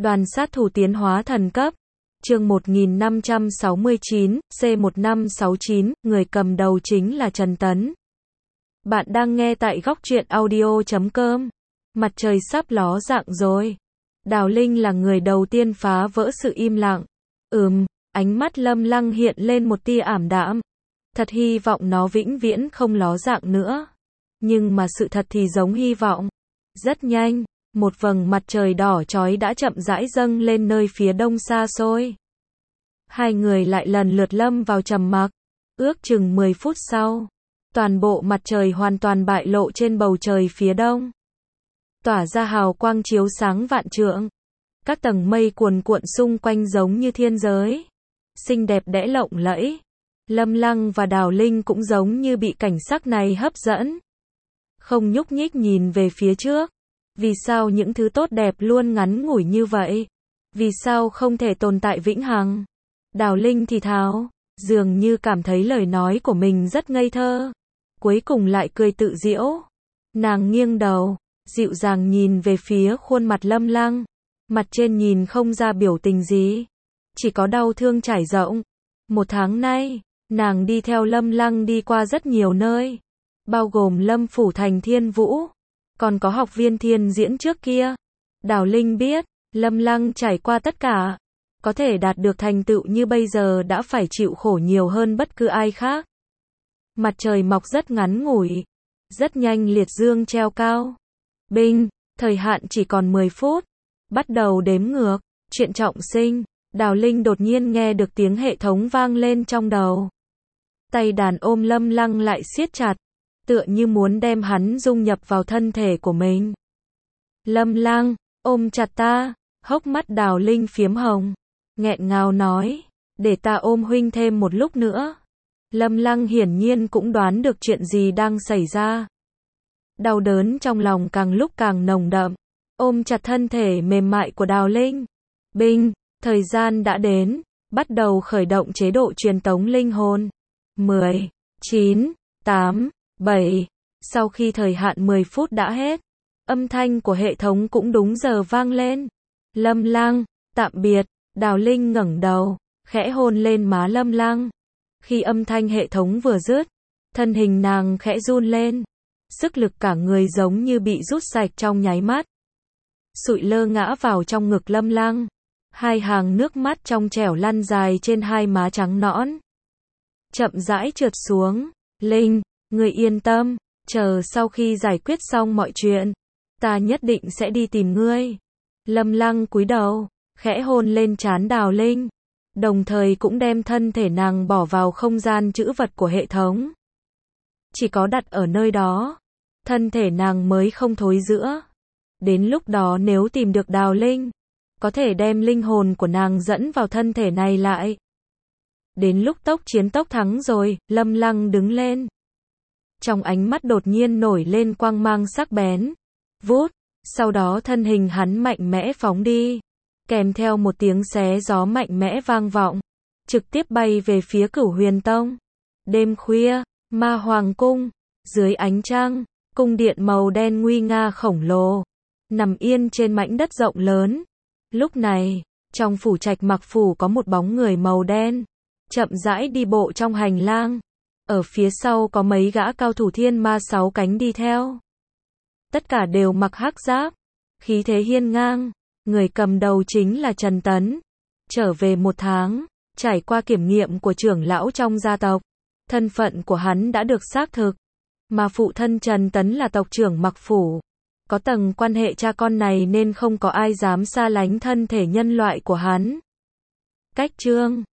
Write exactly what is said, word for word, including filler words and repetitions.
Đoàn sát thủ tiến hóa thần cấp. Chương một nghìn năm trăm sáu mươi chín, C một năm sáu chín, người cầm đầu chính là Trần Tấn. Bạn đang nghe tại góc truyện audio chấm com. Mặt trời sắp ló dạng rồi. Đào Linh là người đầu tiên phá vỡ sự im lặng. Ừm, ánh mắt Lâm Lăng hiện lên một tia ảm đạm. Thật hy vọng nó vĩnh viễn không ló dạng nữa. Nhưng mà sự thật thì giống hy vọng. Rất nhanh, một vầng mặt trời đỏ chói đã chậm rãi dâng lên nơi phía đông xa xôi. Hai người lại lần lượt lâm vào trầm mặc. Ước chừng mười phút sau, toàn bộ mặt trời hoàn toàn bại lộ trên bầu trời phía đông. Tỏa ra hào quang chiếu sáng vạn trượng. Các tầng mây cuồn cuộn xung quanh giống như thiên giới. Xinh đẹp đẽ lộng lẫy. Lâm Lăng và Đào Linh cũng giống như bị cảnh sắc này hấp dẫn. Không nhúc nhích nhìn về phía trước. Vì sao những thứ tốt đẹp luôn ngắn ngủi như vậy? Vì sao không thể tồn tại vĩnh hằng? Đào Linh thì thào, dường như cảm thấy lời nói của mình rất ngây thơ. Cuối cùng lại cười tự giễu. Nàng nghiêng đầu, dịu dàng nhìn về phía khuôn mặt Lâm Lăng. Mặt trên nhìn không ra biểu tình gì. Chỉ có đau thương trải rộng. Một tháng nay, nàng đi theo Lâm Lăng đi qua rất nhiều nơi. Bao gồm Lâm Phủ Thành Thiên Vũ. Còn có học viên thiên diễn trước kia. Đào Linh biết, Lâm Lăng trải qua tất cả. Có thể đạt được thành tựu như bây giờ đã phải chịu khổ nhiều hơn bất cứ ai khác. Mặt trời mọc rất ngắn ngủi. Rất nhanh liệt dương treo cao. Binh, thời hạn chỉ còn mười phút. Bắt đầu đếm ngược. Chuyện trọng sinh. Đào Linh đột nhiên nghe được tiếng hệ thống vang lên trong đầu. Tay đàn ôm Lâm Lăng lại siết chặt. Tựa như muốn đem hắn dung nhập vào thân thể của mình. Lâm Lăng, ôm chặt ta. Hốc mắt Đào Linh phiếm hồng. Nghẹn ngào nói, để ta ôm huynh thêm một lúc nữa. Lâm Lăng hiển nhiên cũng đoán được chuyện gì đang xảy ra. Đau đớn trong lòng càng lúc càng nồng đậm. Ôm chặt thân thể mềm mại của Đào Linh. Binh, thời gian đã đến. Bắt đầu khởi động chế độ truyền tống linh hồn. mười, chín, tám, bảy. Sau khi thời hạn mười phút đã hết, âm thanh của hệ thống cũng đúng giờ vang lên. Lâm Lăng, tạm biệt. Đào Linh ngẩng đầu, khẽ hôn lên má Lâm Lăng. Khi âm thanh hệ thống vừa dứt, thân hình nàng khẽ run lên. Sức lực cả người giống như bị rút sạch trong nháy mắt. Sụi lơ ngã vào trong ngực Lâm Lăng. Hai hàng nước mắt trong trẻo lăn dài trên hai má trắng nõn. Chậm rãi trượt xuống. Linh, người yên tâm, chờ sau khi giải quyết xong mọi chuyện, ta nhất định sẽ đi tìm ngươi. Lâm Lăng cúi đầu, khẽ hôn lên trán Đào Linh, đồng thời cũng đem thân thể nàng bỏ vào không gian trữ vật của hệ thống. Chỉ có đặt ở nơi đó, thân thể nàng mới không thối rữa. Đến lúc đó nếu tìm được Đào Linh, có thể đem linh hồn của nàng dẫn vào thân thể này lại. Đến lúc tốc chiến tốc thắng rồi, Lâm Lăng đứng lên. Trong ánh mắt đột nhiên nổi lên quang mang sắc bén. Vút, sau đó thân hình hắn mạnh mẽ phóng đi. Kèm theo một tiếng xé gió mạnh mẽ vang vọng. Trực tiếp bay về phía Cửu Huyền Tông. Đêm khuya, Ma Hoàng Cung. Dưới ánh trăng, cung điện màu đen nguy nga khổng lồ. Nằm yên trên mảnh đất rộng lớn. Lúc này, trong phủ trạch Mặc Phủ có một bóng người màu đen. Chậm rãi đi bộ trong hành lang. Ở phía sau có mấy gã cao thủ thiên ma sáu cánh đi theo. Tất cả đều mặc hắc giáp. Khí thế hiên ngang. Người cầm đầu chính là Trần Tấn. Trở về một tháng, trải qua kiểm nghiệm của trưởng lão trong gia tộc. Thân phận của hắn đã được xác thực. Mà phụ thân Trần Tấn là tộc trưởng Mặc Phủ. Có tầng quan hệ cha con này nên không có ai dám xa lánh thân thể nhân loại của hắn. Cách chương